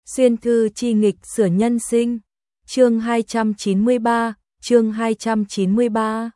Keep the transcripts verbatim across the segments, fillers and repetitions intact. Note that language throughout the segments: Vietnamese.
Xuyên thư chi nghịch sửa nhân sinh. Chương hai trăm chín mươi ba, chương hai trăm chín mươi ba.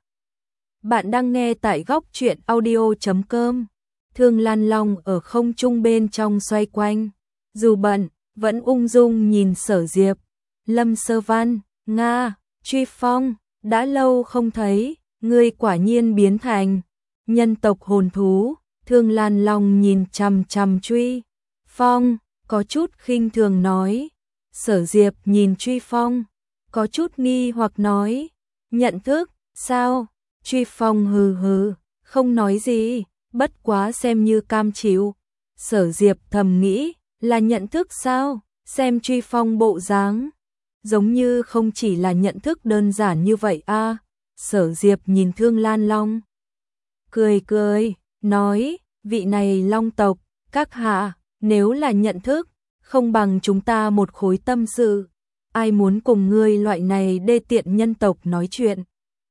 Bạn đang nghe tại góc truyện audio chấm com. Thương Lan Long ở không trung bên trong xoay quanh, dù bận, vẫn ung dung nhìn Sở Diệp. Lâm Sơ Văn, Nga, Truy Phong, đã lâu không thấy, ngươi quả nhiên biến thành nhân tộc hồn thú. Thương Lan Long nhìn chằm chằm Truy Phong, có chút khinh thường nói. Sở Diệp nhìn Truy Phong, có chút nghi hoặc nói, nhận thức, sao? Truy Phong hừ hừ, không nói gì, bất quá xem như cam chịu. Sở Diệp thầm nghĩ, là nhận thức sao? Xem Truy Phong bộ dáng, giống như không chỉ là nhận thức đơn giản như vậy a. À. Sở Diệp nhìn Thương Lan Long, cười cười, nói, vị này Long tộc, các hạ, nếu là nhận thức, không bằng chúng ta một khối tâm sự. Ai muốn cùng ngươi loại này đê tiện nhân tộc nói chuyện?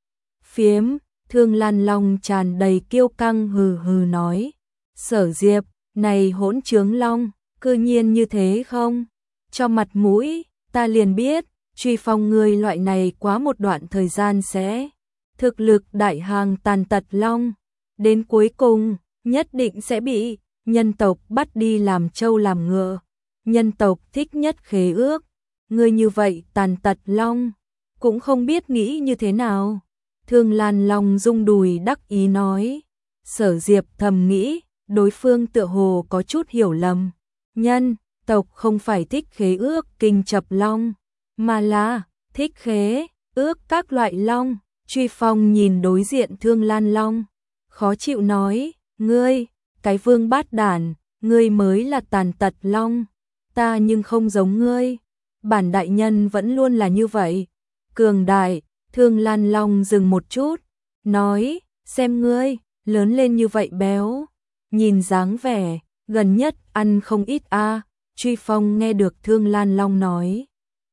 Phiếm, Thương Lan Long tràn đầy kiêu căng hừ hừ nói. Sở Diệp, này hỗn trướng Long, cư nhiên như thế không? Cho mặt mũi, ta liền biết, Truy Phong ngươi loại này quá một đoạn thời gian sẽ thực lực đại hàng tàn tật Long. Đến cuối cùng, nhất định sẽ bị nhân tộc bắt đi làm trâu làm ngựa. Nhân tộc thích nhất khế ước. Ngươi như vậy tàn tật Long, cũng không biết nghĩ như thế nào. Thương Lan Long rung đùi đắc ý nói. Sở Diệp thầm nghĩ, đối phương tựa hồ có chút hiểu lầm. Nhân tộc không phải thích khế ước kinh chập Long, mà là thích khế ước các loại Long. Truy Phong nhìn đối diện Thương Lan Long, khó chịu nói, ngươi, cái vương bát đản, ngươi mới là tàn tật Long, ta nhưng không giống ngươi. Bản đại nhân vẫn luôn là như vậy. Cường đại. Thương Lan Long dừng một chút, nói, xem ngươi, lớn lên như vậy béo, nhìn dáng vẻ, gần nhất ăn không ít a. À. Truy Phong nghe được Thương Lan Long nói,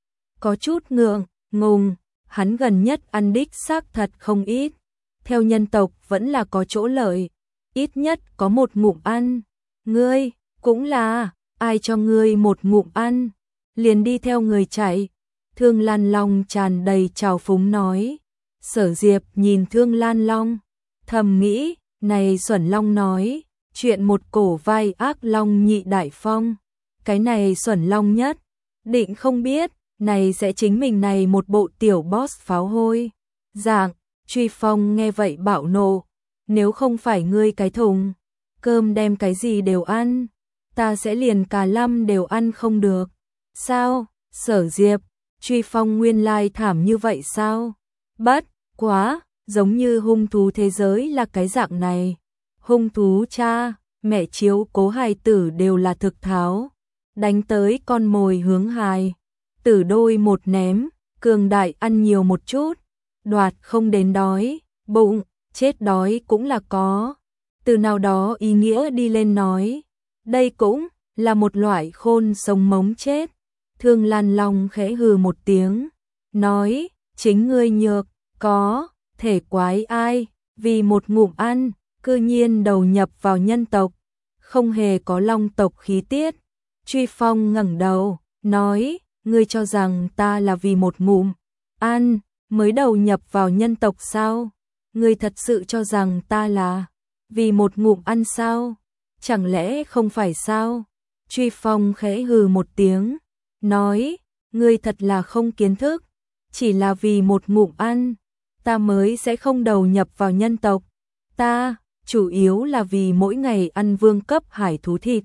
có chút ngượng ngùng, hắn gần nhất ăn đích xác thật không ít. Theo nhân tộc vẫn là có chỗ lợi, ít nhất có một ngụm ăn. Ngươi, cũng là, ai cho ngươi một ngụm ăn, liền đi theo người chạy. Thương Lan Long tràn đầy trào phúng nói. Sở Diệp nhìn Thương Lan Long, thầm nghĩ, này xuẩn Long nói, chuyện một cổ vai ác Long nhị đại phong. Cái này xuẩn Long nhất, định không biết, này sẽ chính mình này một bộ tiểu boss pháo hôi. Dạng, Truy Phong nghe vậy bạo nộ, nếu không phải ngươi cái thùng cơm đem cái gì đều ăn, ta sẽ liền cả lâm đều ăn không được. Sao? Sở Diệp, Truy Phong nguyên lai thảm như vậy sao? Bất quá, giống như hung thú thế giới là cái dạng này. Hung thú cha, mẹ chiếu cố hài tử đều là thực tháo, đánh tới con mồi hướng hài tử đôi một ném, cường đại ăn nhiều một chút, đoạt không đến đói bụng, chết đói cũng là có. Từ nào đó ý nghĩa đi lên nói, đây cũng là một loại khôn sống mống chết. Thương Lan Long khẽ hừ một tiếng, nói, chính ngươi nhược, có thể quái ai, vì một ngụm ăn, cư nhiên đầu nhập vào nhân tộc, không hề có Long tộc khí tiết. Truy Phong ngẩng đầu, nói, ngươi cho rằng ta là vì một ngụm ăn mới đầu nhập vào nhân tộc sao? Ngươi thật sự cho rằng ta là vì một ngụm ăn sao? Chẳng lẽ không phải sao? Truy Phong khẽ hừ một tiếng, nói, ngươi thật là không kiến thức, chỉ là vì một ngụm ăn, ta mới sẽ không đầu nhập vào nhân tộc. Ta, chủ yếu là vì mỗi ngày ăn vương cấp hải thú thịt.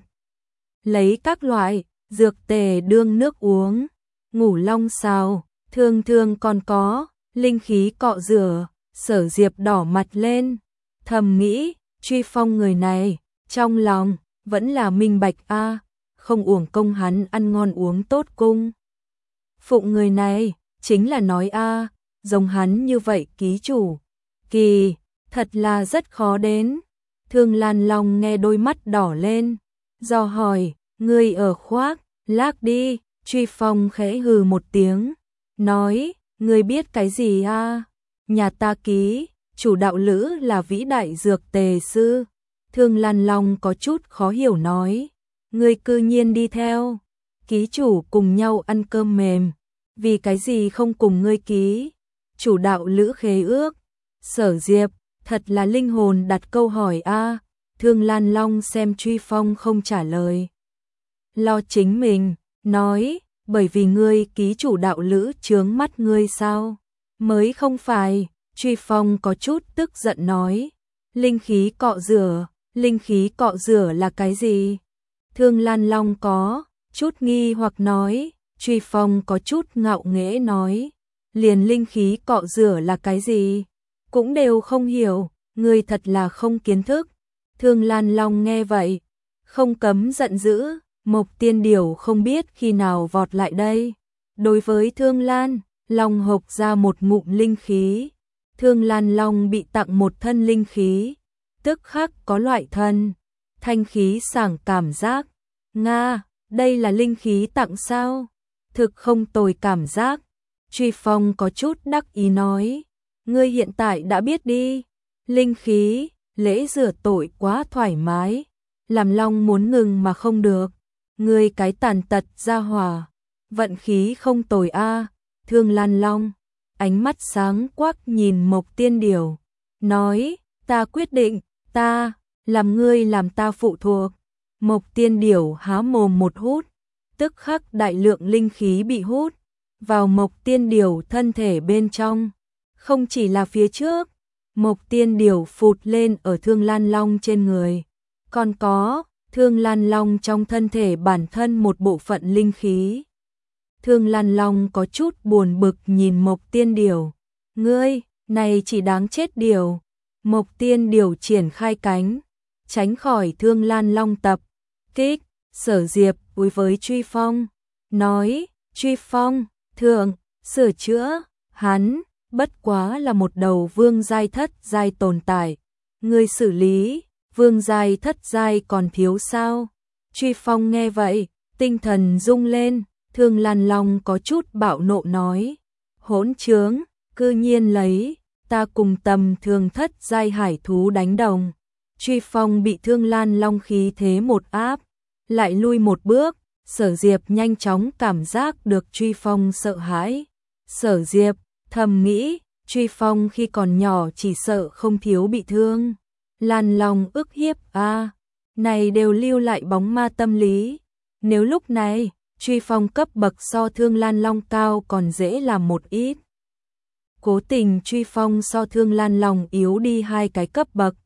Lấy các loại, dược tề đương nước uống, ngủ long xào, thường thường còn có, linh khí cọ rửa. Sở Diệp đỏ mặt lên, thầm nghĩ, Truy Phong người này, trong lòng, vẫn là minh bạch a. À. Không uổng công hắn ăn ngon uống tốt cung phụng người này, chính là nói a, à, giống hắn như vậy ký chủ, kỳ, thật là rất khó đến. Thương Lan Long nghe đôi mắt đỏ lên, do hỏi, ngươi ở khoác, lác đi. Truy Phong khẽ hừ một tiếng, nói, ngươi biết cái gì a? À? Nhà ta ký, chủ đạo lữ là vĩ đại dược tề sư. Thương Lan Long có chút khó hiểu nói, ngươi cư nhiên đi theo ký chủ cùng nhau ăn cơm mềm, vì cái gì không cùng ngươi ký chủ đạo lữ khế ước? Sở Diệp, thật là linh hồn đặt câu hỏi a. Thương Lan Long xem Truy Phong không trả lời, lo chính mình, nói, bởi vì ngươi ký chủ đạo lữ chướng mắt ngươi sao? Mới không phải. Truy Phong có chút tức giận nói, linh khí cọ rửa, linh khí cọ rửa là cái gì? Thương Lan Long có chút nghi hoặc nói, Truy Phong có chút ngạo nghễ nói, liền linh khí cọ rửa là cái gì? Cũng đều không hiểu, ngươi thật là không kiến thức. Thương Lan Long nghe vậy, không cấm giận dữ, Mộc Tiên Điểu không biết khi nào vọt lại đây. Đối với Thương Lan Long hộc ra một ngụm linh khí. Thương Lan Long bị tặng một thân linh khí, tức khắc có loại thân thanh khí sảng cảm giác. Nga, đây là linh khí tặng sao? Thực không tồi cảm giác. Truy Phong có chút đắc ý nói, ngươi hiện tại đã biết đi, linh khí, lễ rửa tội quá thoải mái, làm Long muốn ngừng mà không được. Ngươi cái tàn tật gia hỏa, vận khí không tồi a. Thương Lan Long ánh mắt sáng quắc nhìn Mộc Tiên Điểu, nói, ta quyết định, ta, làm ngươi làm ta phụ thuộc. Mộc Tiên Điểu há mồm một hút, tức khắc đại lượng linh khí bị hút vào Mộc Tiên Điểu thân thể bên trong. Không chỉ là phía trước, Mộc Tiên Điểu phụt lên ở Thương Lan Long trên người, còn có Thương Lan Long trong thân thể bản thân một bộ phận linh khí. Thương Lan Long có chút buồn bực nhìn Mộc Tiên Điểu, ngươi, này chỉ đáng chết điều. Mộc Tiên Điểu triển khai cánh, tránh khỏi Thương Lan Long tập kích. Sở Diệp đối với Truy Phong, nói, Truy Phong, thượng, sửa chữa, hắn, bất quá là một đầu vương giai thất giai tồn tại. Ngươi xử lý, vương giai thất giai còn thiếu sao? Truy Phong nghe vậy, tinh thần rung lên. Thương Lan Long có chút bạo nộ nói, hỗn trướng, cư nhiên lấy ta cùng tầm thường thất giai hải thú đánh đồng. Truy Phong bị Thương Lan Long khí thế một áp, lại lui một bước. Sở Diệp nhanh chóng cảm giác được Truy Phong sợ hãi. Sở Diệp thầm nghĩ, Truy Phong khi còn nhỏ chỉ sợ không thiếu bị thương Lan Long ức hiếp a, này đều lưu lại bóng ma tâm lý. Nếu lúc này Truy Phong cấp bậc so Thương Lan Long cao còn dễ làm một ít. Cố tình Truy Phong so Thương Lan Long yếu đi hai cái cấp bậc.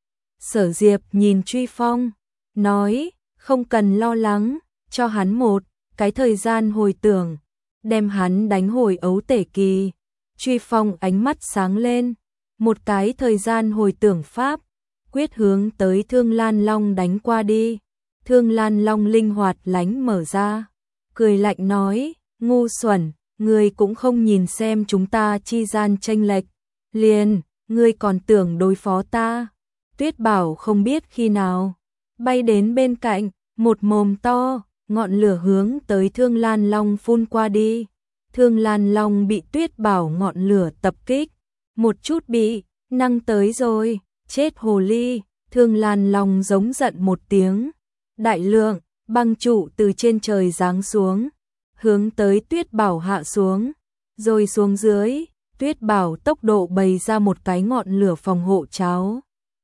Sở Diệp nhìn Truy Phong, nói, không cần lo lắng, cho hắn một cái thời gian hồi tưởng, đem hắn đánh hồi ấu tể kỳ. Truy Phong ánh mắt sáng lên, một cái thời gian hồi tưởng pháp, quyết hướng tới Thương Lan Long đánh qua đi. Thương Lan Long linh hoạt lánh mở ra, cười lạnh nói, ngu xuẩn, ngươi cũng không nhìn xem chúng ta chi gian chênh lệch, liền, ngươi còn tưởng đối phó ta. Tuyết Bảo không biết khi nào bay đến bên cạnh, một mồm to, ngọn lửa hướng tới Thương Lan Long phun qua đi. Thương Lan Long bị Tuyết Bảo ngọn lửa tập kích, một chút bị năng tới rồi, chết hồ ly. Thương Lan Long giống giận một tiếng, đại lượng băng trụ từ trên trời giáng xuống, hướng tới Tuyết Bảo hạ xuống, rồi xuống dưới. Tuyết Bảo tốc độ bày ra một cái ngọn lửa phòng hộ cháo,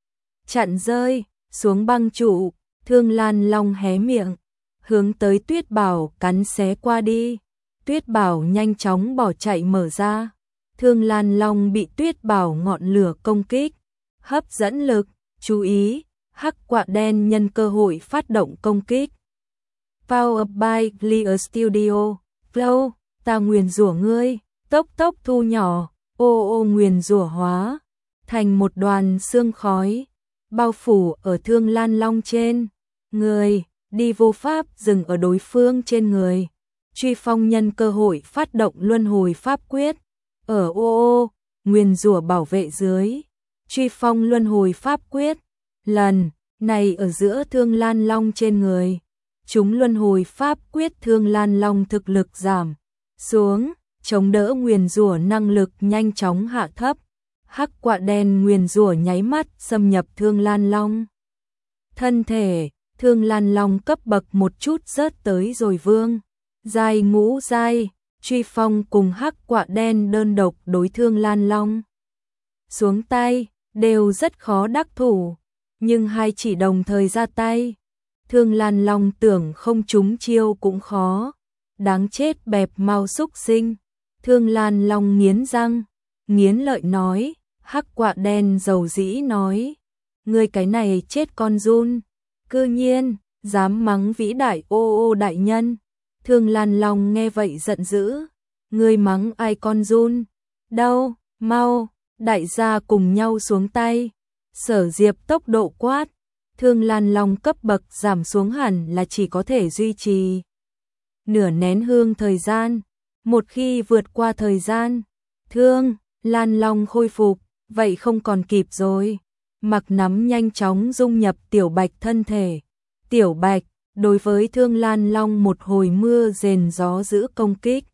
chặn rơi xuống băng trụ. Thương Lan Long hé miệng, hướng tới Tuyết Bảo cắn xé qua đi. Tuyết Bảo nhanh chóng bỏ chạy mở ra. Thương Lan Long bị Tuyết Bảo ngọn lửa công kích, hấp dẫn lực, chú ý, hắc quạ đen nhân cơ hội phát động công kích. Powered by Clear Studio, Flow, ta nguyền rủa ngươi, tốc tốc thu nhỏ, ô ô nguyền rủa hóa thành một đoàn sương khói, bao phủ ở Thương Lan Long trên người, đi vô pháp dừng ở đối phương trên người. Truy Phong nhân cơ hội phát động luân hồi pháp quyết, ở ô ô nguyền rủa bảo vệ dưới. Truy Phong luân hồi pháp quyết, lần này ở giữa Thương Lan Long trên người. Chúng luân hồi pháp quyết Thương Lan Long thực lực giảm xuống, chống đỡ nguyền rủa năng lực nhanh chóng hạ thấp. Hắc quạ đen nguyền rủa nháy mắt xâm nhập Thương Lan Long thân thể. Thương Lan Long cấp bậc một chút rớt tới rồi vương giai ngũ giai, Truy Phong cùng Hắc Quạ Đen đơn độc đối Thương Lan Long xuống tay, đều rất khó đắc thủ, nhưng hai chỉ đồng thời ra tay. Thương Lan Long tưởng không trúng chiêu cũng khó, đáng chết bẹp mau xúc sinh. Thương Lan Long nghiến răng, nghiến lợi nói, Hắc Quạ Đen dầu dĩ nói, ngươi cái này chết con giun, cư nhiên dám mắng vĩ đại ô ô đại nhân. Thương Lan Long nghe vậy giận dữ, ngươi mắng ai con giun, đâu, mau, đại gia cùng nhau xuống tay. Sở Diệp tốc độ quát, Thương Lan Long cấp bậc giảm xuống hẳn là chỉ có thể duy trì nửa nén hương thời gian, một khi vượt qua thời gian, Thương Lan Long khôi phục, vậy không còn kịp rồi. Mặc nắm nhanh chóng dung nhập Tiểu Bạch thân thể. Tiểu Bạch đối với Thương Lan Long một hồi mưa rền gió giữ công kích.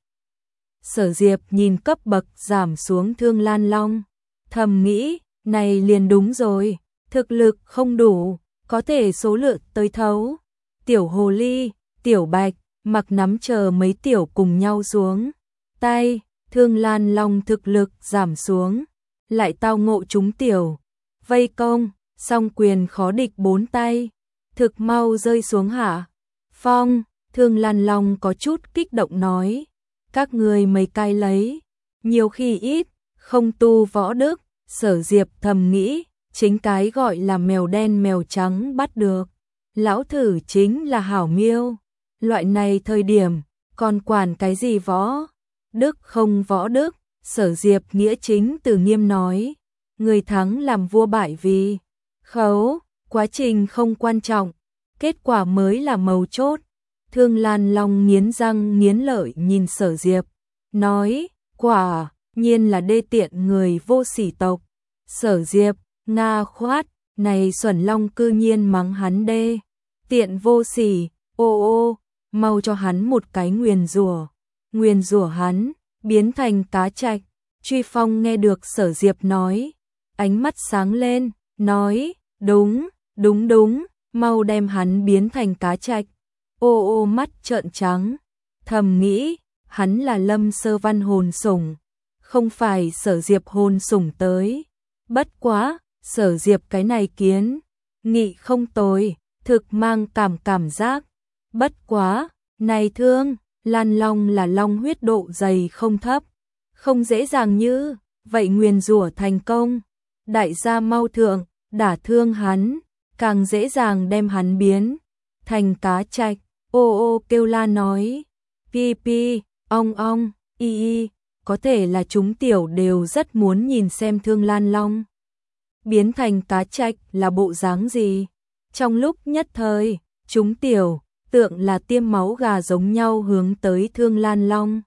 Sở Diệp nhìn cấp bậc giảm xuống Thương Lan Long, thầm nghĩ, này liền đúng rồi, thực lực không đủ, có thể số lượng tới thấu. Tiểu Hồ Ly, Tiểu Bạch, Mặc nắm chờ mấy tiểu cùng nhau xuống tay, Thương Lan Long thực lực giảm xuống, lại tao ngộ chúng tiểu vây công, song quyền khó địch bốn tay, thực mau rơi xuống hạ phong. Thương Lan Long có chút kích động nói, các người mấy cái lấy, nhiều khi ít, không tu võ đức. Sở Diệp thầm nghĩ, chính cái gọi là mèo đen mèo trắng bắt được, lão thử chính là hảo miêu, loại này thời điểm, còn quản cái gì võ đức không võ đức. Sở Diệp nghĩa chính từ nghiêm nói, người thắng làm vua bại vì khấu, quá trình không quan trọng, kết quả mới là mấu chốt. Thương Lan Long nghiến răng nghiến lợi nhìn Sở Diệp, nói, quả nhiên là đê tiện người vô sỉ tộc. Sở Diệp, nga khoát, này Xuẩn Long cư nhiên mắng hắn đê tiện vô sỉ, ô ô, mau cho hắn một cái nguyền rủa, nguyền rủa hắn, biến thành cá trạch. Truy Phong nghe được Sở Diệp nói, ánh mắt sáng lên, nói, đúng, đúng đúng, mau đem hắn biến thành cá trạch. Ô ô mắt trợn trắng, thầm nghĩ, hắn là Lâm Sơ Văn hồn sủng, không phải Sở Diệp hồn sủng tới. Bất quá, Sở Diệp cái này kiến nghị không tồi, thực mang cảm cảm giác. Bất quá, này Thương Lan Long là long huyết độ dày không thấp, không dễ dàng như vậy nguyền rủa thành công. Đại gia mau thượng, đả thương hắn, càng dễ dàng đem hắn biến thành cá trạch. Ô ô kêu la nói, pi pi, ong ong, y y, có thể là chúng tiểu đều rất muốn nhìn xem Thương Lan Long biến thành cá trạch là bộ dáng gì. Trong lúc nhất thời, chúng tiểu tượng là tiêm máu gà giống nhau hướng tới Thương Lan Long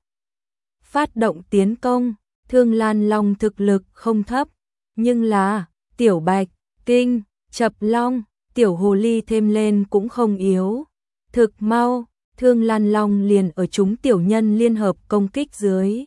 phát động tiến công. Thương Lan Long thực lực không thấp, nhưng là Tiểu Bạch, Kinh, Chập Long, Tiểu Hồ Ly thêm lên cũng không yếu. Thực mau, Thương Lan Long liền ở chúng tiểu nhân liên hợp công kích dưới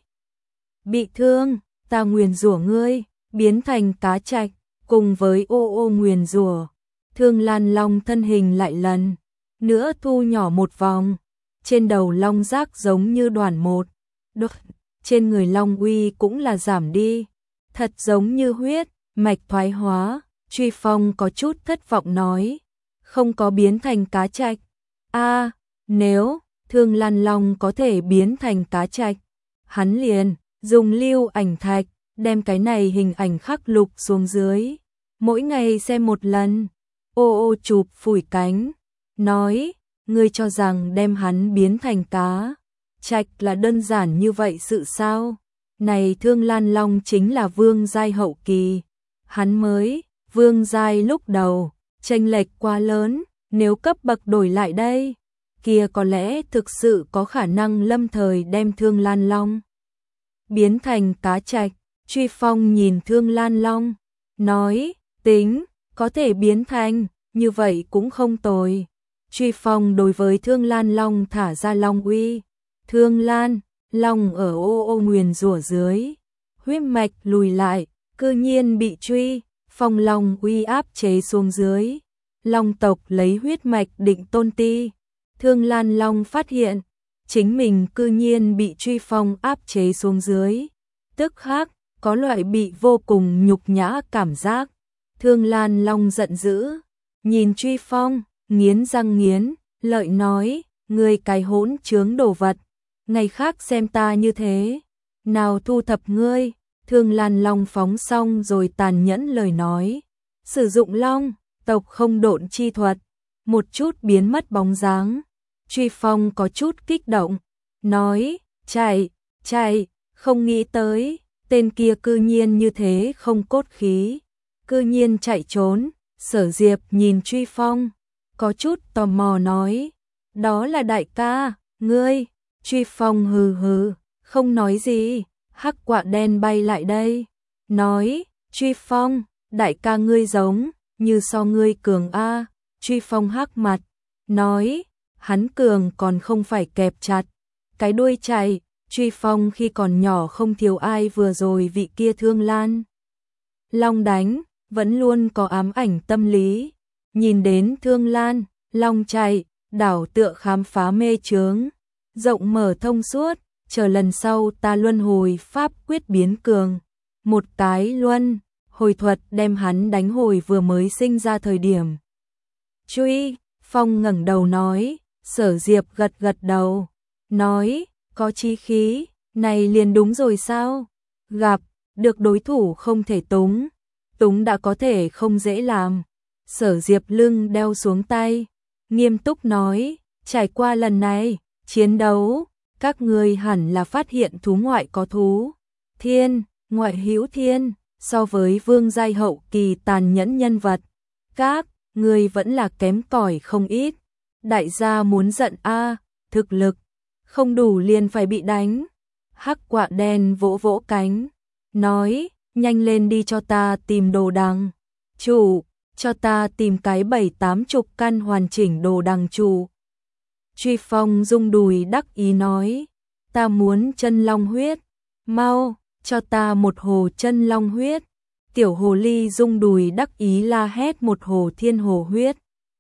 bị thương. Ta nguyền rủa ngươi biến thành cá trạch, cùng với ô ô nguyền rủa, Thương Lan Long thân hình lại lần nữa thu nhỏ một vòng, trên đầu long giác giống như đoàn một đốt, trên người long uy cũng là giảm đi, thật giống như huyết mạch thoái hóa. Truy Phong có chút thất vọng nói, không có biến thành cá trạch. A, à, nếu Thương Lan Long có thể biến thành cá trạch, hắn liền dùng lưu ảnh thạch đem cái này hình ảnh khắc lục xuống dưới, mỗi ngày xem một lần. Ô ô chụp phủi cánh, nói, ngươi cho rằng đem hắn biến thành cá trạch là đơn giản như vậy sự sao? Này Thương Lan Long chính là vương giai hậu kỳ, hắn mới vương giai lúc đầu, chênh lệch quá lớn, nếu cấp bậc đổi lại đây, kia có lẽ thực sự có khả năng lâm thời đem Thương Lan Long biến thành cá trạch. Truy Phong nhìn Thương Lan Long, nói, tính, có thể biến thành, như vậy cũng không tồi. Truy Phong đối với Thương Lan Long thả ra long uy. Thương Lan Long ở ô ô nguyền rủa dưới, huyết mạch lùi lại, cư nhiên bị Truy Phong long uy áp chế xuống dưới. Long tộc lấy huyết mạch định tôn ti. Thương Lan Long phát hiện, chính mình cư nhiên bị Truy Phong áp chế xuống dưới. Tức khắc, có loại bị vô cùng nhục nhã cảm giác. Thương Lan Long giận dữ, nhìn Truy Phong, nghiến răng nghiến, lợi nói, ngươi cái hỗn trướng đồ vật, ngày khác xem ta như thế, nào thu thập ngươi. Thương Lan Long phóng xong rồi tàn nhẫn lời nói, sử dụng long tộc không độn chi thuật, một chút biến mất bóng dáng. Truy Phong có chút kích động, nói, chạy, chạy, không nghĩ tới, tên kia cư nhiên như thế không cốt khí, cư nhiên chạy trốn. Sở Diệp nhìn Truy Phong, có chút tò mò nói, đó là đại ca, ngươi. Truy Phong hừ hừ, không nói gì. Hắc quạ đen bay lại đây, nói, Truy Phong, đại ca ngươi giống như so ngươi cường a. Truy Phong hắc mặt, nói, hắn cường còn không phải kẹp chặt cái đuôi chạy. Truy Phong khi còn nhỏ không thiếu ai vừa rồi vị kia Thương Lan Long đánh, vẫn luôn có ám ảnh tâm lý. Nhìn đến Thương Lan Long chạy, đảo tựa khám phá mê chướng, rộng mở thông suốt, chờ lần sau ta luân hồi pháp quyết biến cường. Một cái luân hồi thuật đem hắn đánh hồi vừa mới sinh ra thời điểm. Truy Phong ngẩng đầu nói, Sở Diệp gật gật đầu, nói, có chí khí, này liền đúng rồi sao? Gặp được đối thủ không thể túng, túng đã có thể không dễ làm. Sở Diệp lưng đeo xuống tay, nghiêm túc nói, trải qua lần này chiến đấu, các ngươi hẳn là phát hiện thú ngoại có thú thiên, ngoại hữu thiên, so với vương giai hậu kỳ tàn nhẫn nhân vật, các ngươi vẫn là kém cỏi không ít. Đại gia muốn giận a, thực lực không đủ liền phải bị đánh. Hắc quạ đen vỗ vỗ cánh, nói, nhanh lên đi cho ta tìm đồ đằng chủ, cho ta tìm cái bảy tám chục căn hoàn chỉnh đồ đằng chủ. Truy Phong rung đùi đắc ý nói, ta muốn chân long huyết, mau, cho ta một hồ chân long huyết. Tiểu hồ ly rung đùi đắc ý la hét một hồ thiên hồ huyết.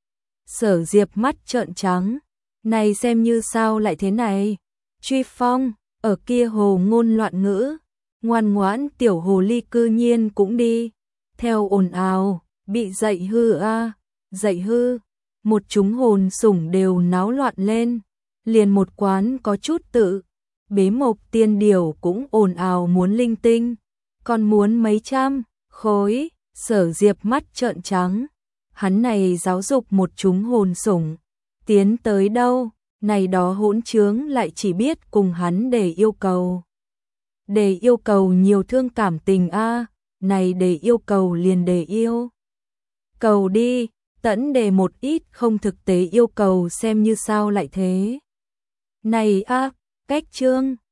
Sở Diệp mắt trợn trắng, này xem như sao lại thế này. Truy Phong, ở kia hồ ngôn loạn ngữ, ngoan ngoãn tiểu hồ ly cư nhiên cũng đi theo ồn ào, bị dạy hư a, dạy hư. Một chúng hồn sủng đều náo loạn lên, liền một quán có chút tự bế mộc tiên điểu cũng ồn ào muốn linh tinh, còn muốn mấy trăm khối. Sở Diệp mắt trợn trắng, hắn này giáo dục một chúng hồn sủng tiến tới đâu, này đó hỗn trướng lại chỉ biết cùng hắn để yêu cầu. Để yêu cầu nhiều thương cảm tình a, này để yêu cầu liền để yêu cầu đi, tẫn để một ít không thực tế yêu cầu xem như sao lại thế. Này a, cách chương